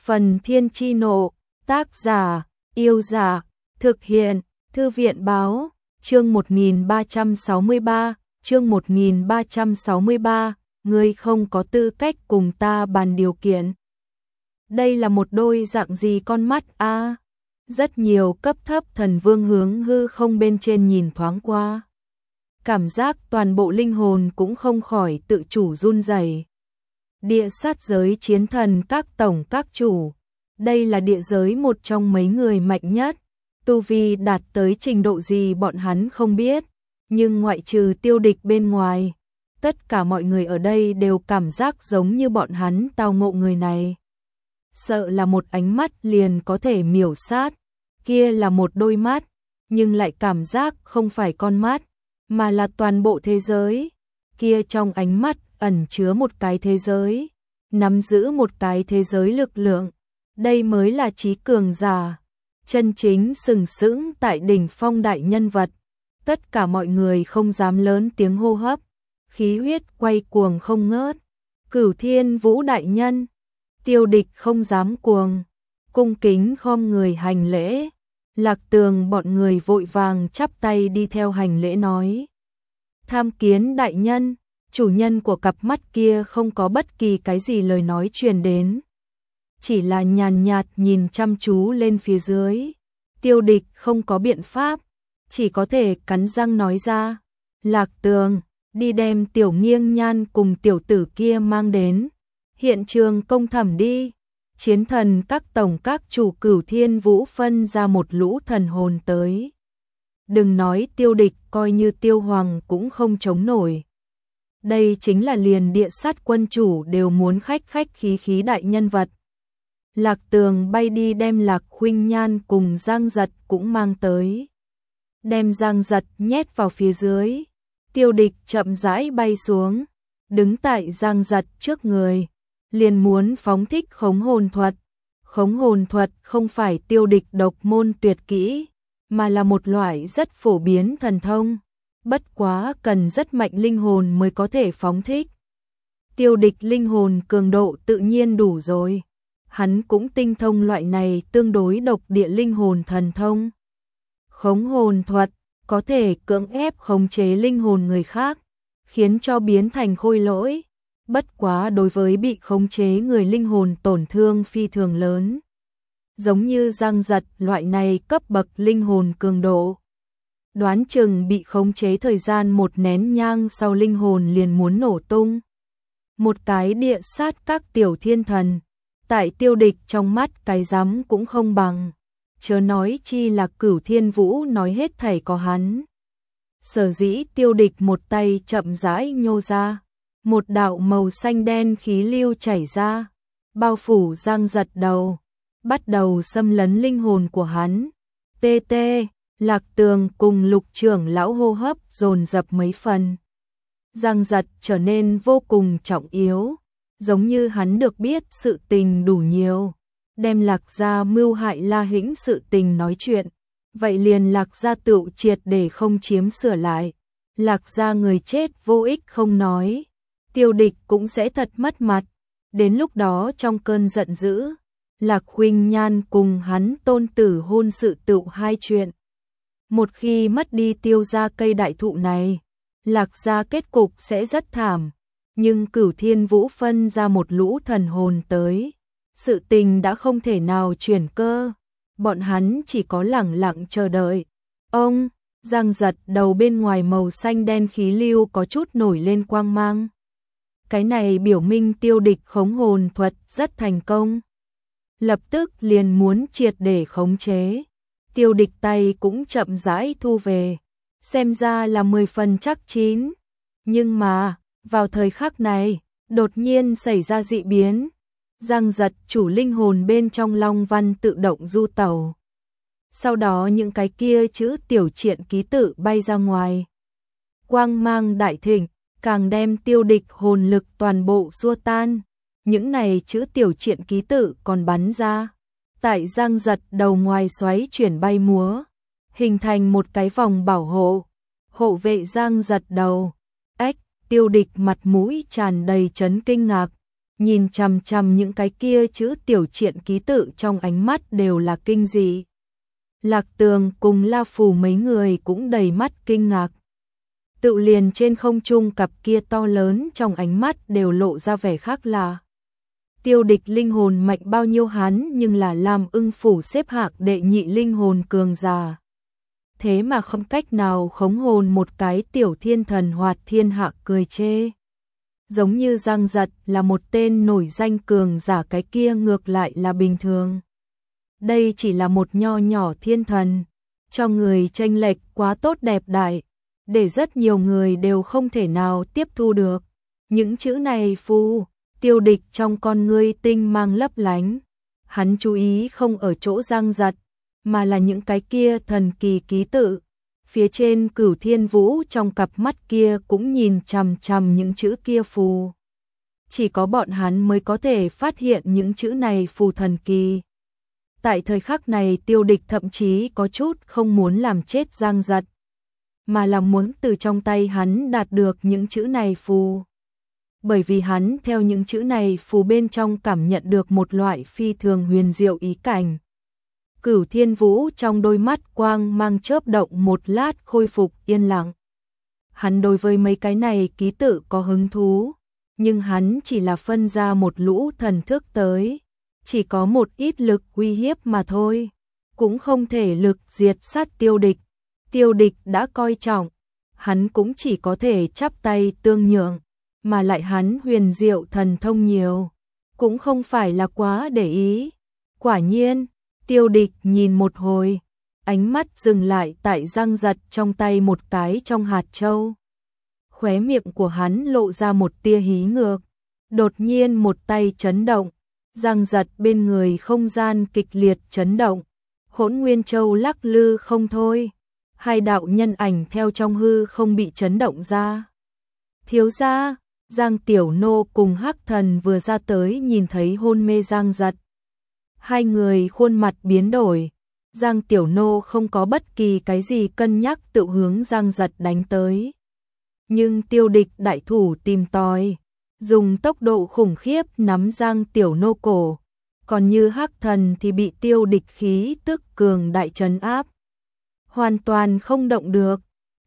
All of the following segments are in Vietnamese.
Phần Thiên Chi Nộ, tác giả, Yêu Giả, thực hiện, Thư viện Báo, chương 1363, chương 1363, ngươi không có tư cách cùng ta bàn điều kiện. Đây là một đôi dạng gì con mắt a? Rất nhiều cấp thấp thần vương hướng hư không bên trên nhìn thoáng qua. Cảm giác toàn bộ linh hồn cũng không khỏi tự chủ run rẩy. Địa sát giới chiến thần các tổng các chủ, đây là địa giới một trong mấy người mạnh nhất, tu vi đạt tới trình độ gì bọn hắn không biết, nhưng ngoại trừ Tiêu Địch bên ngoài, tất cả mọi người ở đây đều cảm giác giống như bọn hắn tao ngộ người này. Sợ là một ánh mắt liền có thể miểu sát, kia là một đôi mắt, nhưng lại cảm giác không phải con mắt, mà là toàn bộ thế giới, kia trong ánh mắt ẩn chứa một cái thế giới, nắm giữ một cái thế giới lực lượng, đây mới là trí cường giả, chân chính sừng sững tại đỉnh phong đại nhân vật. Tất cả mọi người không dám lớn tiếng hô hấp, khí huyết quay cuồng không ngớt. Cửu Thiên Vũ đại nhân, Tiêu Địch không dám cuồng, cung kính khom người hành lễ. Lạc Tường bọn người vội vàng chắp tay đi theo hành lễ nói: tham kiến đại nhân. Chủ nhân của cặp mắt kia không có bất kỳ cái gì lời nói truyền đến, chỉ là nhàn nhạt nhìn chăm chú lên phía dưới. Tiêu Địch không có biện pháp, chỉ có thể cắn răng nói ra: Lạc Tường, đi đem Tiểu Nghiêng Nhan cùng tiểu tử kia mang đến hiện trường công thẩm đi. Chiến thần các tổng các chủ Cửu Thiên Vũ phân ra một lũ thần hồn tới. Đừng nói Tiêu Địch, coi như Tiêu Hoàng cũng không chống nổi. Đây chính là liền địa sát quân chủ đều muốn khách khí đại nhân vật. Lạc Tường bay đi đem Lạc Khuynh Nhan cùng Giang Giật cũng mang tới. Đem Giang Giật nhét vào phía dưới. Tiêu Địch chậm rãi bay xuống, đứng tại Giang Giật trước người, liền muốn phóng thích khống hồn thuật. Khống hồn thuật không phải Tiêu Địch độc môn tuyệt kỹ, mà là một loại rất phổ biến thần thông. Bất quá cần rất mạnh linh hồn mới có thể phóng thích. Tiêu Địch linh hồn cường độ tự nhiên đủ rồi. Hắn cũng tinh thông loại này tương đối độc địa linh hồn thần thông. Khống hồn thuật có thể cưỡng ép khống chế linh hồn người khác, khiến cho biến thành khôi lỗi. Bất quá đối với bị khống chế người linh hồn tổn thương phi thường lớn. Giống như Giang Giật loại này cấp bậc linh hồn cường độ, đoán chừng bị khống chế thời gian một nén nhang sau linh hồn liền muốn nổ tung. Một cái địa sát các tiểu thiên thần, tại Tiêu Địch trong mắt cái rắm cũng không bằng, chớ nói chi là Cửu Thiên Vũ nói hết thảy có hắn. Sở dĩ Tiêu Địch một tay chậm rãi nhô ra, một đạo màu xanh đen khí lưu chảy ra, bao phủ Giang Giật đầu, bắt đầu xâm lấn linh hồn của hắn. TT, Lạc Tường cùng Lục trưởng lão hô hấp dồn dập mấy phần. Giang Giật trở nên vô cùng trọng yếu, giống như hắn được biết sự tình đủ nhiều, đem Lạc gia mưu hại La Hĩnh sự tình nói chuyện, vậy liền Lạc gia tựu triệt để không chiếm sửa lại. Lạc gia người chết vô ích không nói, Tiêu Địch cũng sẽ thật mất mặt. Đến lúc đó trong cơn giận dữ, Lạc Khuynh Nhan cùng hắn tôn tử hôn sự tựu hai chuyện. Một khi mất đi Tiêu gia cây đại thụ này, Lạc gia kết cục sẽ rất thảm. Nhưng Cửu Thiên Vũ phân ra một lũ thần hồn tới, sự tình đã không thể nào chuyển cơ. Bọn hắn chỉ có lẳng lặng chờ đợi. Ông, Giang Giật đầu bên ngoài màu xanh đen khí lưu có chút nổi lên quang mang. Cái này biểu minh Tiêu Địch khống hồn thuật rất thành công. Lập tức liền muốn triệt để khống chế. Tiêu Địch tay cũng chậm rãi thu về, xem ra là 10 phần chắc chín. Nhưng mà, vào thời khắc này, đột nhiên xảy ra dị biến. Giang Giật chủ linh hồn bên trong long văn tự động du tẩu. Sau đó những cái kia chữ tiểu triện ký tự bay ra ngoài. Quang mang đại thịnh, càng đem Tiêu Địch hồn lực toàn bộ xua tan. Những này chữ tiểu triện ký tự còn bắn ra. Tại Giang Giật đầu ngoài xoáy chuyển bay múa, hình thành một cái vòng bảo hộ, hộ vệ Giang Giật đầu. Ách, Tiêu Địch mặt mũi tràn đầy chấn kinh ngạc, nhìn chằm chằm những cái kia chữ tiểu triện ký tự trong ánh mắt đều là kinh dị. Lạc Tường cùng La Phù mấy người cũng đầy mắt kinh ngạc. Tự liền trên không trung cặp kia to lớn trong ánh mắt đều lộ ra vẻ khác lạ. Tiêu Địch linh hồn mạnh bao nhiêu hắn nhưng là Lam Ưng phủ xếp hạng đệ nhị linh hồn cường giả. Thế mà không cách nào khống hồn một cái tiểu thiên thần Hoạt Thiên Hạ cười chê. Giống như Giang Giật là một tên nổi danh cường giả, cái kia ngược lại là bình thường. Đây chỉ là một nho nhỏ thiên thần, cho người chênh lệch quá tốt đẹp đại, để rất nhiều người đều không thể nào tiếp thu được. Những chữ này phù, Tiêu Địch trong con ngươi tinh mang lấp lánh. Hắn chú ý không ở chỗ Giang Giật, mà là những cái kia thần kỳ ký tự. Phía trên Cửu Thiên Vũ trong cặp mắt kia cũng nhìn chằm chằm những chữ kia phù. Chỉ có bọn hắn mới có thể phát hiện những chữ này phù thần kỳ. Tại thời khắc này Tiêu Địch thậm chí có chút không muốn làm chết Giang Giật, mà là muốn từ trong tay hắn đạt được những chữ này phù. Bởi vì hắn theo những chữ này phù bên trong cảm nhận được một loại phi thường huyền diệu ý cảnh. Cửu Thiên Vũ trong đôi mắt quang mang chớp động một lát khôi phục yên lặng. Hắn đối với mấy cái này ký tự có hứng thú, nhưng hắn chỉ là phân ra một lũ thần thức tới, chỉ có một ít lực uy hiếp mà thôi, cũng không thể lực diệt sát Tiêu Địch. Tiêu Địch đã coi trọng, hắn cũng chỉ có thể chắp tay tương nhượng, mà lại hắn huyền diệu thần thông nhiều, cũng không phải là quá để ý. Quả nhiên, Tiêu Địch nhìn một hồi, ánh mắt dừng lại tại Giang Giật trong tay một cái trong hạt châu. Khóe miệng của hắn lộ ra một tia hí ngược, đột nhiên một tay chấn động, Giang Giật bên người không gian kịch liệt chấn động, Hỗn Nguyên Châu lắc lư không thôi, hai đạo nhân ảnh theo trong hư không bị chấn động ra. Thiếu gia, Giang Tiểu Nô cùng Hắc Thần vừa ra tới nhìn thấy hôn mê Giang Giật. Hai người khuôn mặt biến đổi, Giang Tiểu Nô không có bất kỳ cái gì cân nhắc tự hướng Giang Giật đánh tới. Nhưng Tiêu Địch đại thủ tìm tòi, dùng tốc độ khủng khiếp nắm Giang Tiểu Nô cổ, còn như Hắc Thần thì bị Tiêu Địch khí tức cường đại trấn áp, hoàn toàn không động được.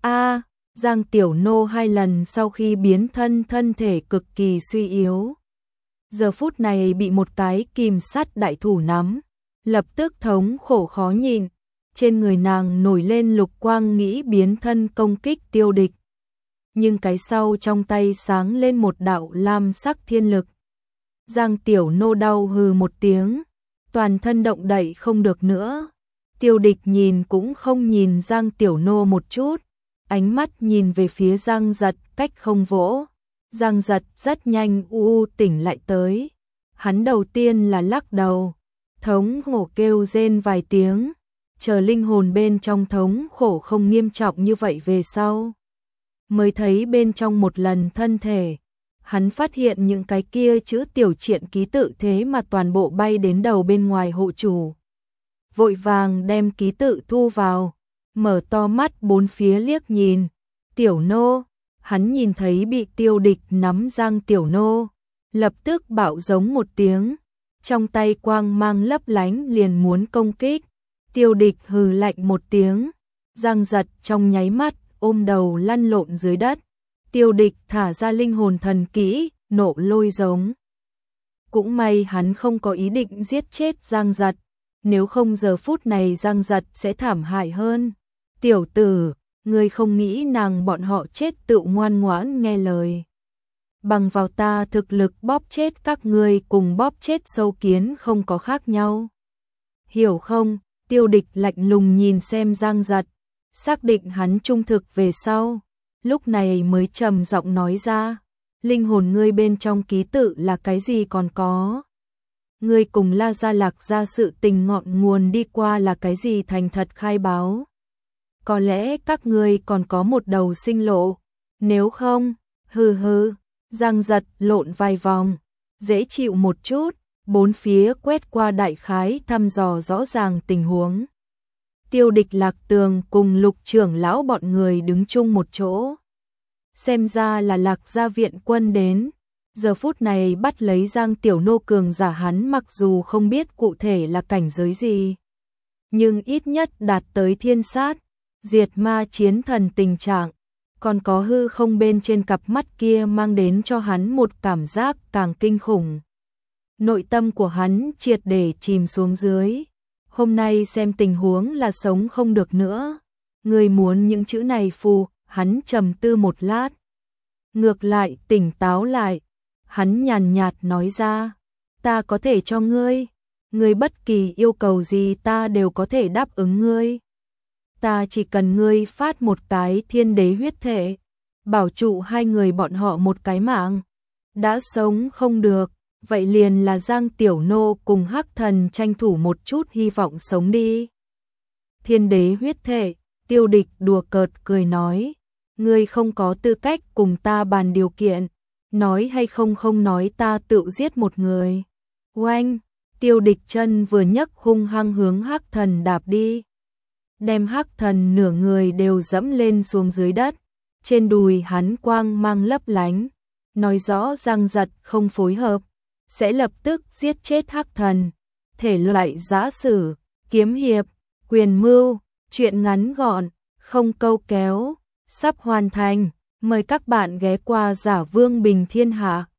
Giang Tiểu Nô hai lần sau khi biến thân thân thể cực kỳ suy yếu, giờ phút này bị một cái kìm sắt đại thủ nắm, lập tức thống khổ khó nhịn, trên người nàng nổi lên lục quang nghĩ biến thân công kích Tiêu Địch. Nhưng cái sau trong tay sáng lên một đạo lam sắc thiên lực. Giang Tiểu Nô đau hừ một tiếng, toàn thân động đậy không được nữa. Tiêu Địch nhìn cũng không nhìn Giang Tiểu Nô một chút, ánh mắt nhìn về phía Giang Giật cách không vỗ. Giang Giật rất nhanh tỉnh lại tới. Hắn đầu tiên là lắc đầu, thống khổ kêu rên vài tiếng, chờ linh hồn bên trong thống khổ không nghiêm trọng như vậy về sau. Mới thấy bên trong một lần thân thể, hắn phát hiện những cái kia chữ tiểu triện ký tự thế mà toàn bộ bay đến đầu bên ngoài hộ chủ. Vội vàng đem ký tự thu vào, mở to mắt bốn phía liếc nhìn. Tiểu Nô, hắn nhìn thấy bị Tiêu Địch nắm Giang Tiểu Nô, lập tức bạo giống một tiếng, trong tay quang mang lấp lánh liền muốn công kích. Tiêu Địch hừ lạnh một tiếng, Giang Giật trong nháy mắt ôm đầu lăn lộn dưới đất. Tiêu Địch thả ra linh hồn thần kỹ, nộ lôi giống. Cũng may hắn không có ý định giết chết Giang Giật, nếu không giờ phút này Giang Giật sẽ thảm hại hơn. Tiểu tử, ngươi không nghĩ nàng bọn họ chết tự ngoan ngoãn nghe lời. Bằng vào ta thực lực bóp chết các ngươi cùng bóp chết sâu kiến không có khác nhau. Hiểu không? Tiêu Địch lạnh lùng nhìn xem Giang Giật, xác định hắn trung thực về sau, lúc này mới trầm giọng nói ra, linh hồn ngươi bên trong ký tự là cái gì còn có? Ngươi cùng La Gia Lạc ra sự tình ngọn nguồn đi qua là cái gì thành thật khai báo. Có lẽ các ngươi còn có một đầu sinh lộ, nếu không, hừ. Giang Giật lộn vài vòng, dễ chịu một chút, bốn phía quét qua đại khái thăm dò rõ ràng tình huống. Tiêu Địch, Lạc Tường cùng Lục trưởng lão bọn người đứng chung một chỗ. Xem ra là Lạc gia viện quân đến, Giờ phút này bắt lấy Giang Tiểu Nô cường giả, hắn mặc dù không biết cụ thể là cảnh giới gì, nhưng ít nhất đạt tới thiên sát, diệt ma chiến thần tình trạng, còn có hư không bên trên cặp mắt kia mang đến cho hắn một cảm giác càng kinh khủng. Nội tâm của hắn triệt để chìm xuống dưới. Hôm nay xem tình huống là sống không được nữa. Người muốn những chữ này phù, hắn trầm tư một lát. Ngược lại tỉnh táo lại, hắn nhàn nhạt nói ra, ta có thể cho ngươi bất kỳ yêu cầu gì ta đều có thể đáp ứng ngươi. Ta chỉ cần ngươi phát một cái thiên đế huyết thể, bảo trụ hai người bọn họ một cái mạng. Đã sống không được, vậy liền là Giang Tiểu Nô cùng Hắc Thần tranh thủ một chút hy vọng sống đi. Thiên đế huyết thể, Tiêu Địch đùa cợt cười nói, ngươi không có tư cách cùng ta bàn điều kiện, nói hay không không nói ta tự giết một người. Oanh, Tiêu Địch chân vừa nhấc hung hăng hướng Hắc Thần đạp đi, đem Hắc Thần nửa người đều dẫm lên xuống dưới đất, trên đùi hắn quang mang lấp lánh, nói rõ ràng giật không phối hợp, sẽ lập tức giết chết Hắc Thần. Thể loại giã sử, kiếm hiệp, quyền mưu, truyện ngắn gọn, không câu kéo, sắp hoàn thành, mời các bạn ghé qua Giả Vương Bình Thiên Hạ.